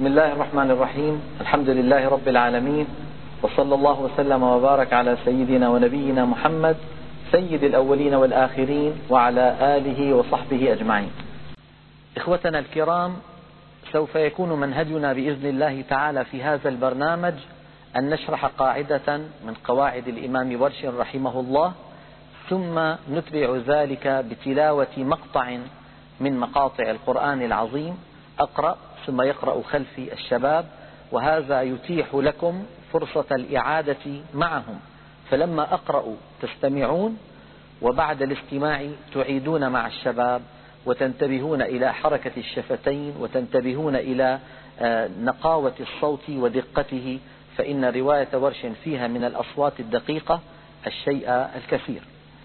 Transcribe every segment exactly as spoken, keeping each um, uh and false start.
بسم الله الرحمن الرحيم. الحمد لله رب العالمين، وصلى الله وسلم وبارك على سيدنا ونبينا محمد سيد الأولين والآخرين وعلى آله وصحبه أجمعين. إخوتنا الكرام، سوف يكون منهجنا بإذن الله تعالى في هذا البرنامج أن نشرح قاعدة من قواعد الإمام ورش رحمه الله، ثم نتبع ذلك بتلاوة مقطع من مقاطع القرآن العظيم، أقرأ ثم يقرأ خلفي الشباب، وهذا يتيح لكم فرصة الإعادة معهم، فلما أقرأ تستمعون، وبعد الاستماع تعيدون مع الشباب وتنتبهون إلى حركة الشفتين وتنتبهون إلى نقاوة الصوت ودقته، فإن رواية ورش فيها من الأصوات الدقيقة الشيء الكثير.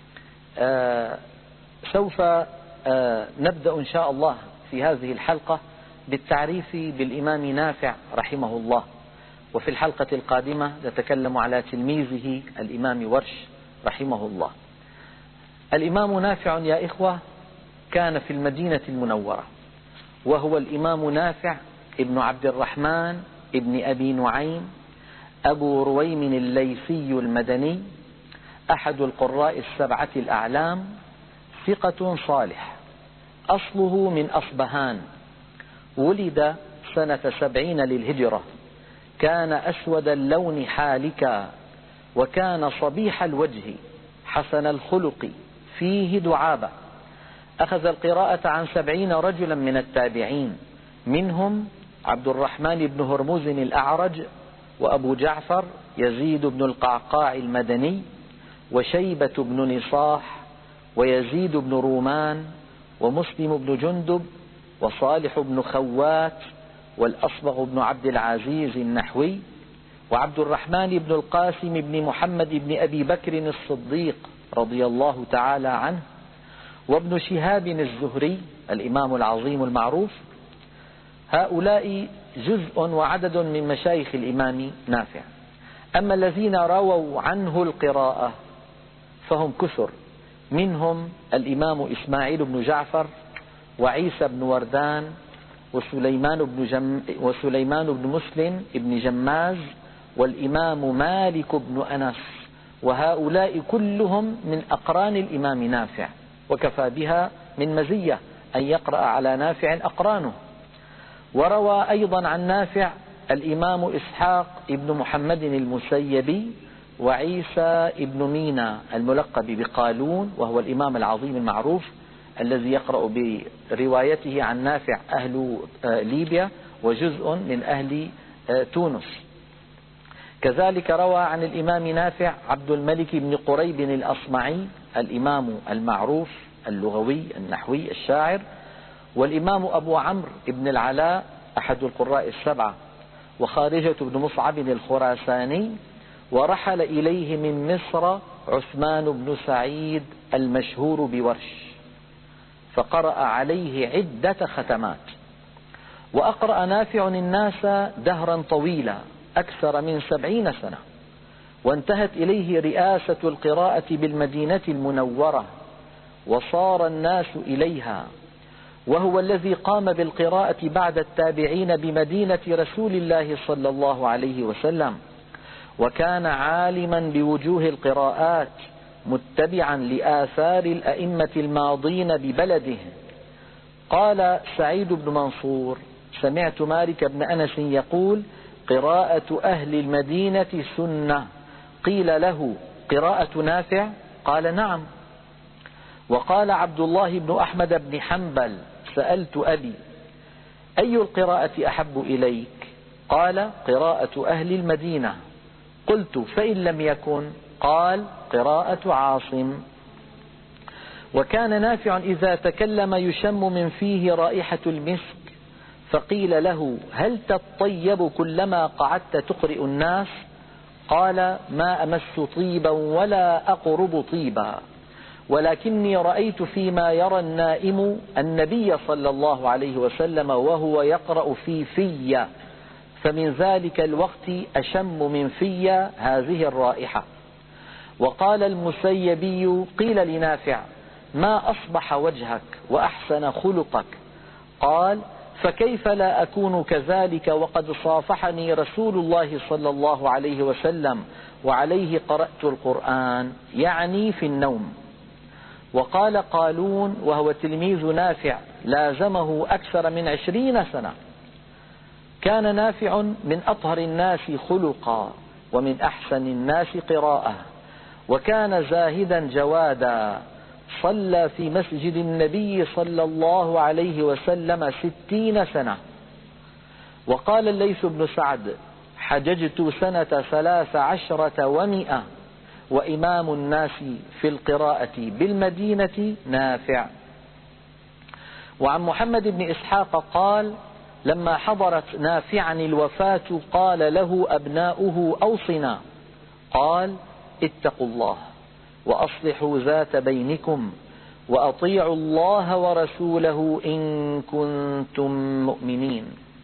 سوف نبدأ إن شاء الله في هذه الحلقة بالتعريف بالإمام نافع رحمه الله، وفي الحلقة القادمة نتكلم على تلميذه الإمام ورش رحمه الله. الإمام نافع يا إخوة كان في المدينة المنورة، وهو الإمام نافع ابن عبد الرحمن ابن أبي نعيم أبو رويم الليثي المدني، أحد القراء السبعة الأعلام، ثقة صالح، أصله من أصبهان، ولد سنة سبعين للهجرة، كان أسود اللون حالكا، وكان صبيح الوجه حسن الخلق فيه دعابة. أخذ القراءة عن سبعين رجلا من التابعين، منهم عبد الرحمن بن هرمز الأعرج، وأبو جعفر يزيد بن القعقاع المدني، وشيبة بن نصاح، ويزيد بن رومان، ومسلم بن جندب، وصالح بن خوات، والأصبغ بن عبد العزيز النحوي، وعبد الرحمن بن القاسم بن محمد بن أبي بكر الصديق رضي الله تعالى عنه، وابن شهاب الزهري الإمام العظيم المعروف. هؤلاء جزء وعدد من مشايخ الإمام نافع. أما الذين رووا عنه القراءة فهم كثر، منهم الإمام إسماعيل بن جعفر، وعيسى بن وردان، وسليمان بن, جم وسليمان بن مسلم بن جماز، والإمام مالك بن أنس، وهؤلاء كلهم من أقران الإمام نافع، وكفى بها من مزية أن يقرأ على نافع أقرانه. وروى أيضا عن نافع الإمام إسحاق ابن محمد المسيبي، وعيسى ابن مينا الملقب بقالون، وهو الإمام العظيم المعروف الذي يقرأ بروايته عن نافع أهل ليبيا وجزء من أهل تونس. كذلك روى عن الإمام نافع عبد الملك بن قريب الأصمعي، الإمام المعروف اللغوي النحوي الشاعر، والإمام أبو عمرو بن العلاء أحد القراء السبعة، وخارجة بن مصعب الخراساني. ورحل إليه من مصر عثمان بن سعيد المشهور بورش، فقرأ عليه عدة ختمات. وأقرأ نافع الناس دهرا طويلا أكثر من سبعين سنة، وانتهت إليه رئاسة القراءة بالمدينة المنورة، وصار الناس إليها، وهو الذي قام بالقراءة بعد التابعين بمدينة رسول الله صلى الله عليه وسلم، وكان عالما بوجوه القراءات متبعا لآثار الأئمة الماضين ببلده. قال سعيد بن منصور: سمعت مالك بن أنس يقول: قراءة أهل المدينة سنة. قيل له: قراءة نافع؟ قال: نعم. وقال عبد الله بن أحمد بن حنبل: سألت أبي: أي القراءة أحب إليك؟ قال: قراءة أهل المدينة. قلت: فإن لم يكن؟ قال: قراءة عاصم. وكان نافع إذا تكلم يشم من فيه رائحة المسك، فقيل له: هل تطيب كلما قعدت تقرئ الناس؟ قال: ما أمس طيبا ولا أقرب طيبا، ولكني رأيت فيما يرى النائم النبي صلى الله عليه وسلم وهو يقرأ في في، فمن ذلك الوقت أشم من في هذه الرائحة. وقال المسيبي: قيل لنافع: ما أصبح وجهك وأحسن خلقك؟ قال: فكيف لا أكون كذلك وقد صافحني رسول الله صلى الله عليه وسلم وعليه قرأت القرآن، يعني في النوم. وقال قالون وهو تلميذ نافع لازمه أكثر من عشرين سنة: كان نافع من أطهر الناس خلقا ومن أحسن الناس قراءة، وكان زاهدا جوادا، صلى في مسجد النبي صلى الله عليه وسلم ستين سنة. وقال الليث بن سعد: حججت سنة ثلاث عشرة ومئة، وإمام الناس في القراءة بالمدينة نافع. وعن محمد بن إسحاق قال: لما حضرت نافعا الوفاة قال له أبناؤه: أوصنا. قال: اتقوا الله وأصلحوا ذات بينكم وأطيعوا الله ورسوله إن كنتم مؤمنين.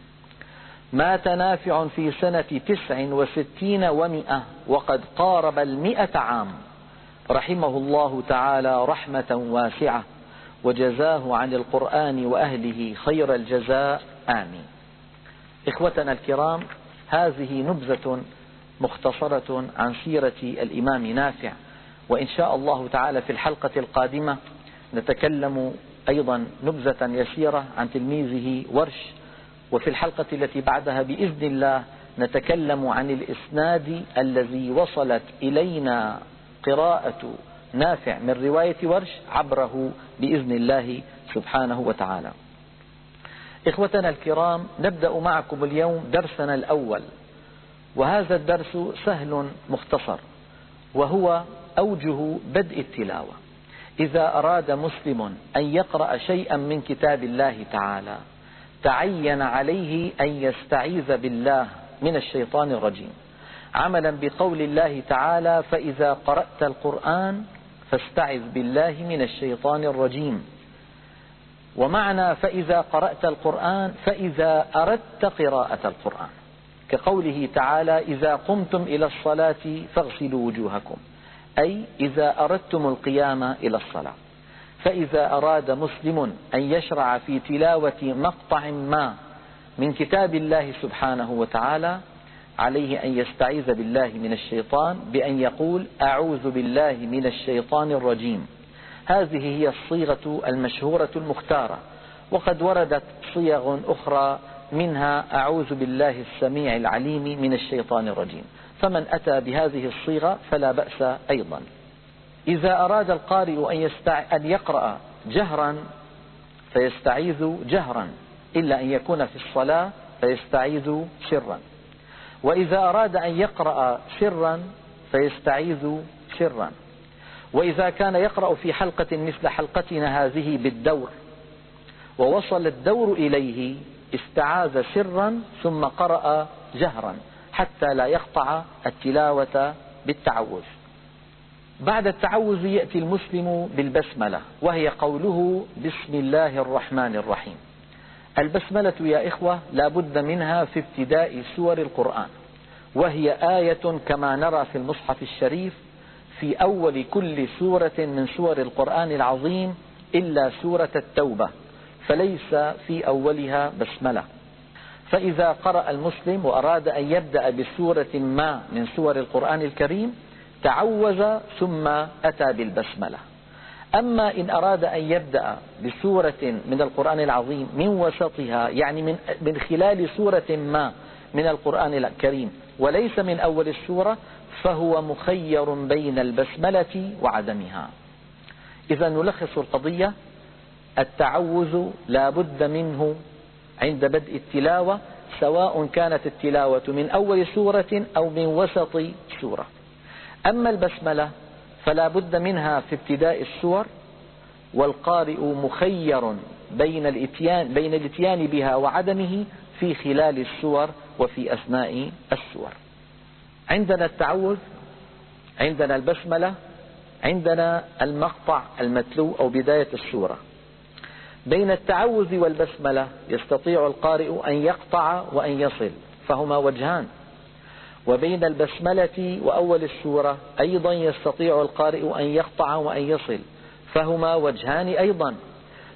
مات نافع في سنة تسع وستين ومئة وقد قارب المئة عام، رحمه الله تعالى رحمة واسعة، وجزاه عن القرآن وأهله خير الجزاء، آمين. إخوتنا الكرام، هذه نبذة مختصرة عن سيرة الإمام نافع، وإن شاء الله تعالى في الحلقة القادمة نتكلم أيضا نبذة يسيرة عن تلميذه ورش، وفي الحلقة التي بعدها بإذن الله نتكلم عن الإسناد الذي وصلت إلينا قراءة نافع من رواية ورش عبره بإذن الله سبحانه وتعالى. إخوتنا الكرام، نبدأ معكم اليوم درسنا الأول، وهذا الدرس سهل مختصر، وهو أوجه بدء التلاوة. إذا أراد مسلم أن يقرأ شيئا من كتاب الله تعالى تعين عليه أن يستعيذ بالله من الشيطان الرجيم، عملا بقول الله تعالى: فإذا قرأت القرآن فاستعذ بالله من الشيطان الرجيم. ومعنى فإذا قرأت القرآن فإذا أردت قراءة القرآن، كقوله تعالى: إذا قمتم إلى الصلاة فاغسلوا وجوهكم، أي إذا أردتم القيام إلى الصلاة. فإذا أراد مسلم أن يشرع في تلاوة مقطع ما من كتاب الله سبحانه وتعالى عليه أن يستعيذ بالله من الشيطان بأن يقول: أعوذ بالله من الشيطان الرجيم. هذه هي الصيغة المشهورة المختارة، وقد وردت صيغ أخرى منها أعوذ بالله السميع العليم من الشيطان الرجيم، فمن أتى بهذه الصيغة فلا بأس أيضا. إذا أراد القارئ أن, يستع... أن يقرأ جهرا فيستعيذ جهرا، إلا أن يكون في الصلاة فيستعيذ سرا. وإذا أراد أن يقرأ سرا فيستعيذ سرا. وإذا كان يقرأ في حلقة مثل حلقتنا هذه بالدور ووصل الدور إليه استعاذ سرا ثم قرأ جهرا حتى لا يقطع التلاوة بالتعوذ. بعد التعوذ يأتي المسلم بالبسملة، وهي قوله: بسم الله الرحمن الرحيم. البسملة يا إخوة لا بد منها في ابتداء سور القرآن، وهي آية كما نرى في المصحف الشريف في أول كل سورة من سور القرآن العظيم إلا سورة التوبة، فليس في أولها بسملة. فإذا قرأ المسلم وأراد أن يبدأ بسورة ما من سور القرآن الكريم تعوذ ثم أتى بالبسملة. أما إن أراد أن يبدأ بسورة من القرآن العظيم من وسطها، يعني من, من خلال سورة ما من القرآن الكريم وليس من أول السورة، فهو مخير بين البسملة وعدمها. إذا نلخص القضية: التعوذ لا بد منه عند بدء التلاوة، سواء كانت التلاوة من أول سورة أو من وسط سورة. أما البسملة فلا بد منها في ابتداء السور، والقارئ مخير بين الاتيان, بين الاتيان بها وعدمه في خلال السور وفي أثناء السور. عندنا التعوذ، عندنا البسملة، عندنا المقطع المتلو أو بداية السورة. بين التعوذ والبسملة يستطيع القارئ أن يقطع وأن يصل، فهما وجهان. وبين البسملة وأول السورة أيضا يستطيع القارئ أن يقطع وأن يصل، فهما وجهان أيضا.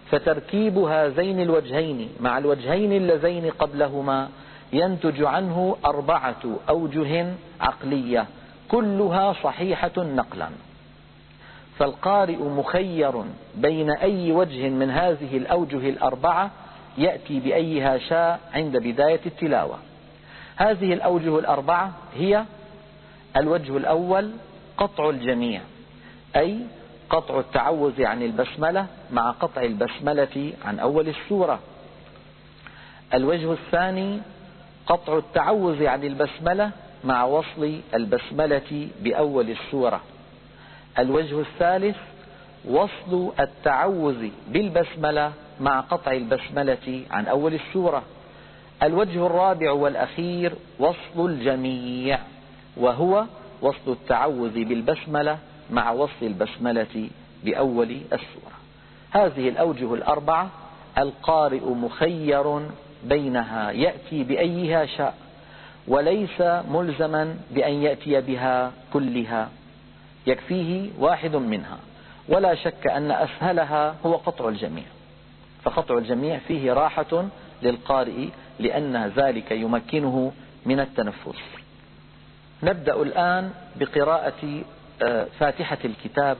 فتركيب هذين الوجهين مع الوجهين اللذين قبلهما ينتج عنه أربعة أوجه عقلية كلها صحيحة نقلا. فالقارئ مخير بين أي وجه من هذه الأوجه الأربعة يأتي بأيها شاء عند بداية التلاوة. هذه الأوجه الأربعة هي: الوجه الأول قطع الجميع، أي قطع التعوذ عن البسملة مع قطع البسملة عن أول السورة. الوجه الثاني قطع التعوذ عن البسملة مع وصل البسملة بأول السورة. الوجه الثالث وصل التعوذ بالبسملة مع قطع البسملة عن أول السورة. الوجه الرابع والأخير وصل الجميع، وهو وصل التعوذ بالبسملة مع وصل البسملة بأول السورة. هذه الأوجه الأربعة القارئ مخير بينها يأتي بأيها شاء، وليس ملزما بأن يأتي بها كلها، يكفيه واحد منها. ولا شك أن أسهلها هو قطع الجميع، فقطع الجميع فيه راحة للقارئ لأن ذلك يمكنه من التنفس. نبدأ الآن بقراءة فاتحة الكتاب،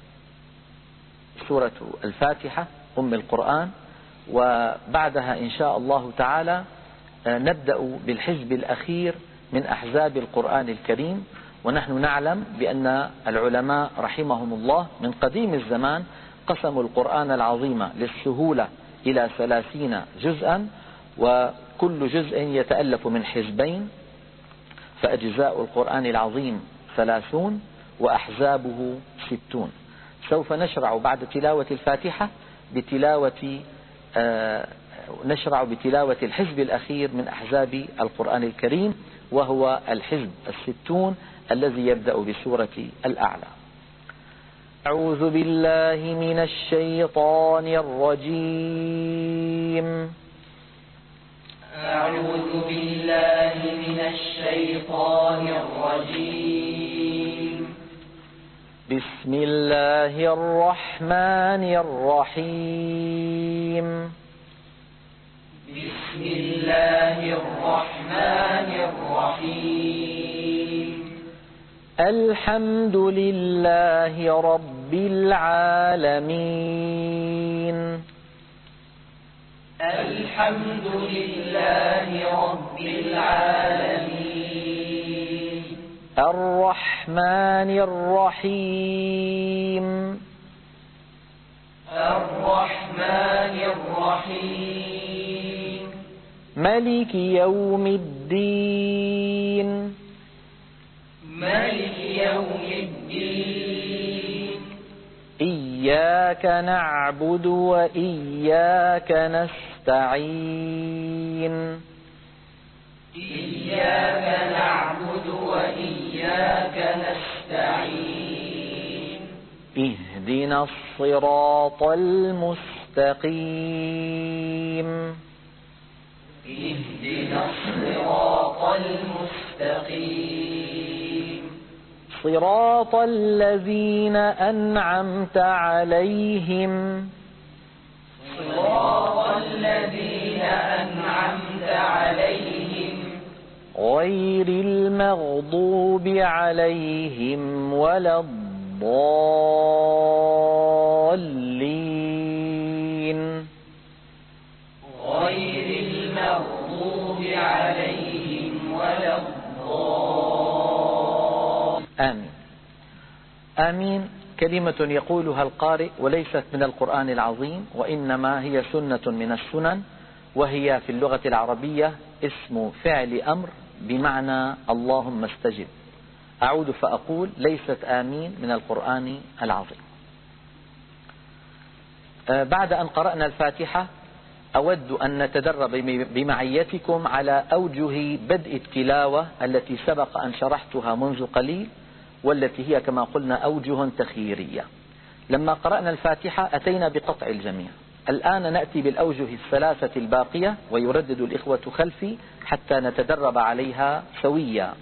سورة الفاتحة أم القرآن، وبعدها إن شاء الله تعالى نبدأ بالحزب الأخير من أحزاب القرآن الكريم. ونحن نعلم بأن العلماء رحمهم الله من قديم الزمان قسموا القرآن العظيم للسهولة إلى ثلاثين جزءا، وكل جزء يتألف من حزبين، فأجزاء القرآن العظيم ثلاثون وأحزابه ستون. سوف نشرع بعد تلاوة الفاتحة بتلاوة آه نشرع بتلاوة الحزب الأخير من أحزاب القرآن الكريم، وهو الحزب الستون الذي يبدأ بسورة الأعلى. أعوذ بالله من الشيطان الرجيم. أعوذ بالله من الشيطان الرجيم. بسم الله الرحمن الرحيم. بسم الله الرحمن الرحيم. الحمد لله رب العالمين. الحمد لله رب العالمين. الرحمن الرحيم. الرحمن الرحيم. ملك يوم الدين. ملك يوم الدين. إياك نعبد وإياك نستعين. إياك نعبد وإياك نستعين. اهدنا الصراط المستقيم. اهدنا الصراط المستقيم. صراط الذين أنعمت عليهم. صراط الذين أنعمت عليهم. غير المغضوب عليهم ولا الضالين. غير المغضوب عليهم ولا الضالين. آمين. آمين كلمة يقولها القارئ وليست من القرآن العظيم، وإنما هي سنة من السنن، وهي في اللغة العربية اسم فعل أمر بمعنى اللهم استجب. أعود فأقول ليست آمين من القرآن العظيم. بعد أن قرأنا الفاتحة أود أن نتدرب بمعيتكم على أوجه بدء التلاوة التي سبق أن شرحتها منذ قليل، والتي هي كما قلنا أوجه تخييرية. لما قرأنا الفاتحة أتينا بقطع الجميع، الآن نأتي بالأوجه الثلاثة الباقية، ويردد الإخوة خلفي حتى نتدرب عليها سويا.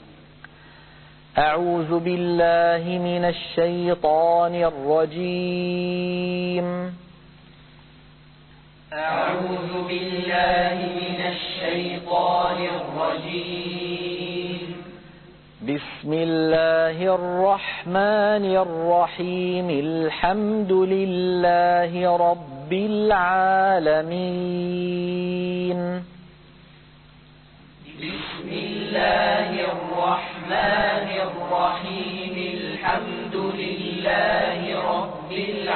أعوذ بالله من الشيطان الرجيم. أعوذ بالله من الشيطان الرجيم. بسم الله الرحمن الرحيم. الحمد لله رب العالمين. بسم الله الرحمن الرحيم. الحمد لله رب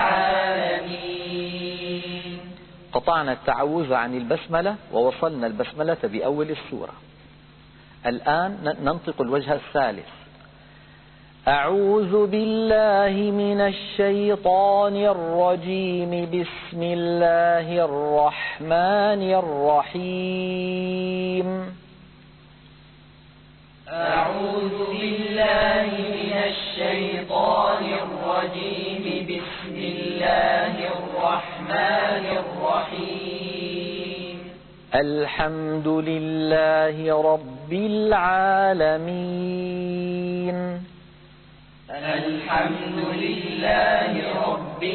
العالمين. قطعنا التعوذ عن البسملة ووصلنا البسملة بأول السورة. الآن ننطق الوجه الثالث. أعوذ بالله من الشيطان الرجيم. بسم الله الرحمن الرحيم. أعوذ بالله من الشيطان الرجيم. بسم الله الرحمن الرحيم. الحمد لله رب العالمين. الحمد لله رب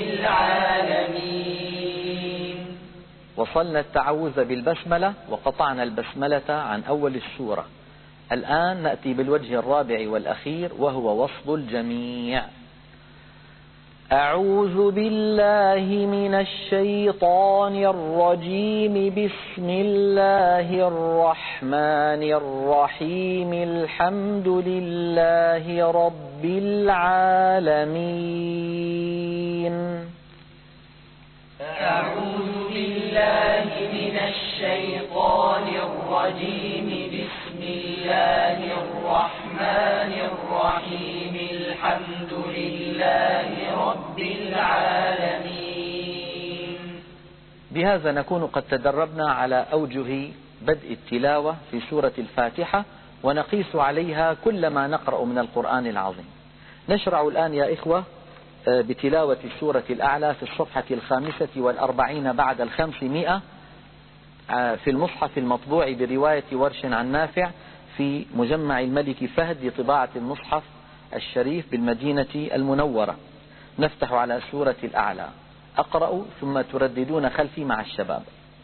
العالمين. وصلنا التعوذ بالبسملة وقطعنا البسملة عن أول السورة. الآن نأتي بالوجه الرابع والأخير وهو وصف الجميع. أعوذ بالله من الشيطان الرجيم. بسم الله الرحمن الرحيم. الحمد لله رب العالمين. أعوذ بالله من الشيطان الرجيم. بسم الله الرحمن الرحيم. الحمد لله رب العالمين. بهذا نكون قد تدربنا على أوجه بدء التلاوة في سورة الفاتحة، ونقيس عليها كل ما نقرأ من القرآن العظيم. نشرع الآن يا إخوة بتلاوة السورة الأعلى في الصفحة الخامسة والأربعين بعد الخمسمائة في المصحف المطبوع برواية ورش عن نافع في مجمع الملك فهد لطباعة المصحف الشريف بالمدينة المنورة. نفتح على سورة الأعلى. أقرأ ثم ترددون خلفي مع الشباب.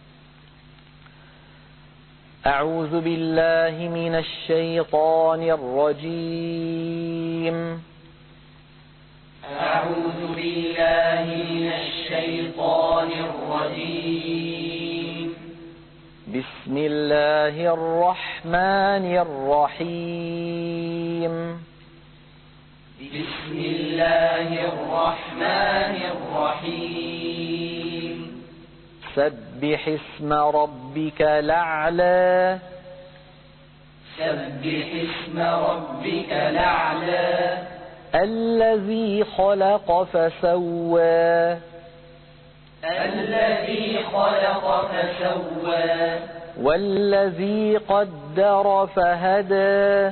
أعوذ بالله من الشيطان الرجيم. أعوذ بالله من الشيطان الرجيم. بسم الله الرحمن الرحيم. بسم الله الرحمن الرحيم. سبح اسم ربك الأعلى. سبح اسم ربك الأعلى. الذي خلق فسوى. الذي خلق فسوى. والذي قدر فهدى.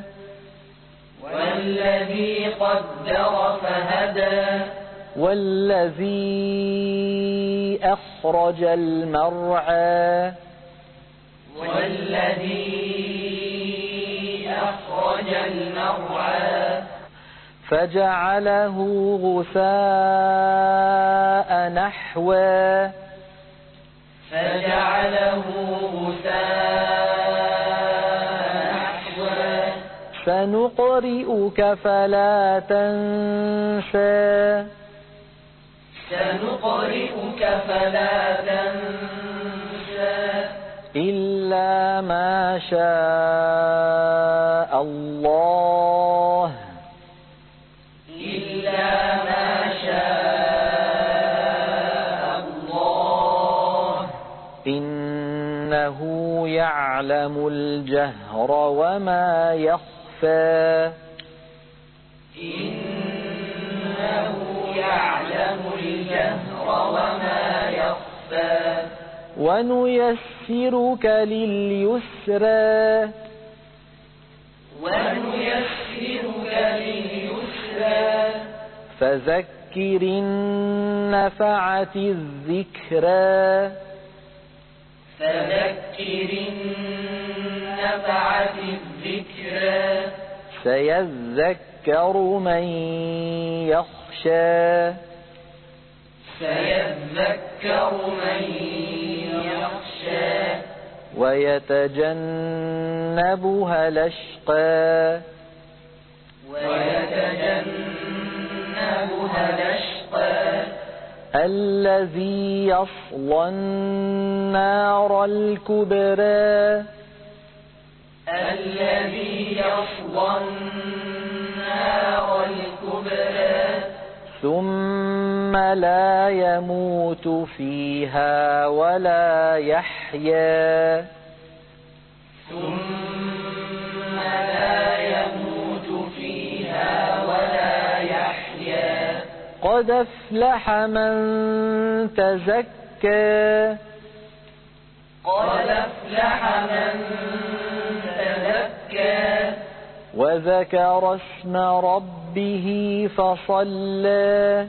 والذي قدر فهدى. والذي أخرج المرعى. والذي أخرج المرعى. فجعله غثاء نحوا. فجعله غثاء نحوا. سنقرئك فلا تنسى. سنقرئك فلا تنسى. إلا ما شاء الله. إلا ما شاء الله. إنه يعلم الجهر وما يخفى. إنه يعلم الجهر وما يخفى. ونيسرك لليسرى. ونيسرك لليسرى. فذكر إن نفعت الذكرى. فذكر إن نفعت الذكرى. سيذكر من يخشى. سيذكر من ويتجنبها الأشقى ويتجنبها الأشقى الذي يصلى النار الكبرى الذي يصلى النار الكبرى ثم لا يموت فيها ولا يحيا ثم لا يموت فيها ولا يحيا قد أفلح من تزكى قد أفلح من تزكى وذكر اسم ربه فصلى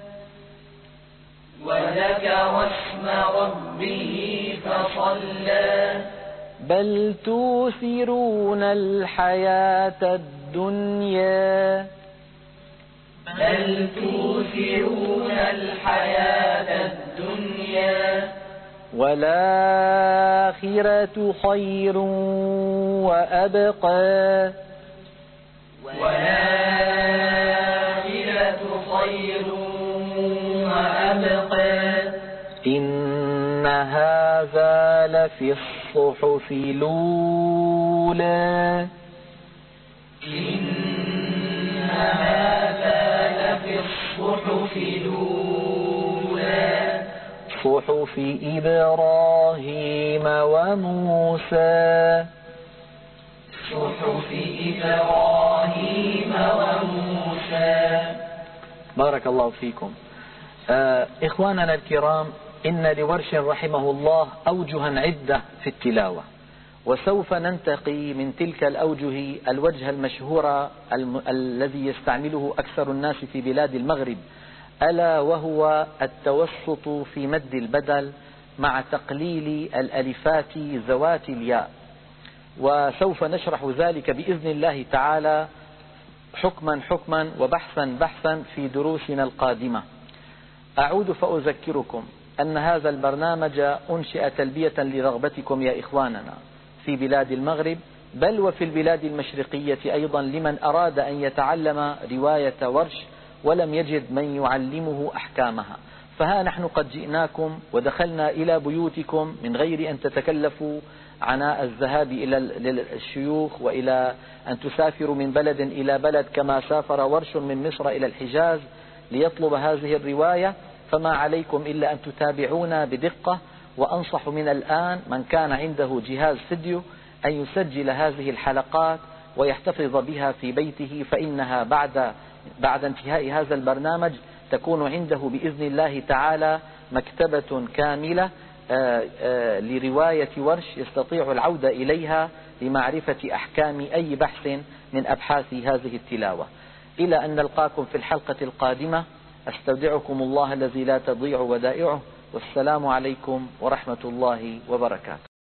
وذكر اسم ربه فصلى بل توثرون الحياة الدنيا بل توثرون الحياة الدنيا والآخرة خير وأبقى والآخرة خير وأبقى إن هذا لفي الصحف الأولى إن هذا لفي الصحف الأولى صحف إبراهيم وموسى صحف إبراهيم وموسى. بارك الله فيكم. آه إخواننا الكرام، إن لورش رحمه الله أوجها عدة في التلاوة، وسوف ننتقي من تلك الأوجه الوجه المشهور الم... الذي يستعمله أكثر الناس في بلاد المغرب، ألا وهو التوسط في مد البدل مع تقليل الألفات ذوات الياء، وسوف نشرح ذلك بإذن الله تعالى حكما حكما وبحثا بحثا في دروسنا القادمة. أعود فأذكركم أن هذا البرنامج أنشئ تلبية لرغبتكم يا إخواننا في بلاد المغرب، بل وفي البلاد المشرقية أيضا، لمن أراد أن يتعلم رواية ورش ولم يجد من يعلمه أحكامها. فها نحن قد جئناكم ودخلنا إلى بيوتكم من غير أن تتكلفوا عناء الذهاب إلى الشيوخ وإلى أن تسافروا من بلد إلى بلد كما سافر ورش من مصر إلى الحجاز ليطلب هذه الرواية. فما عليكم إلا أن تتابعونا بدقة، وأنصح من الآن من كان عنده جهاز فيديو أن يسجل هذه الحلقات ويحتفظ بها في بيته، فإنها بعد بعد انتهاء هذا البرنامج تكون عنده بإذن الله تعالى مكتبة كاملة لرواية ورش يستطيع العودة إليها لمعرفة أحكام أي بحث من أبحاث هذه التلاوة. إلى أن نلقاكم في الحلقة القادمة، أستودعكم الله الذي لا تضيع ودائعه، والسلام عليكم ورحمة الله وبركاته.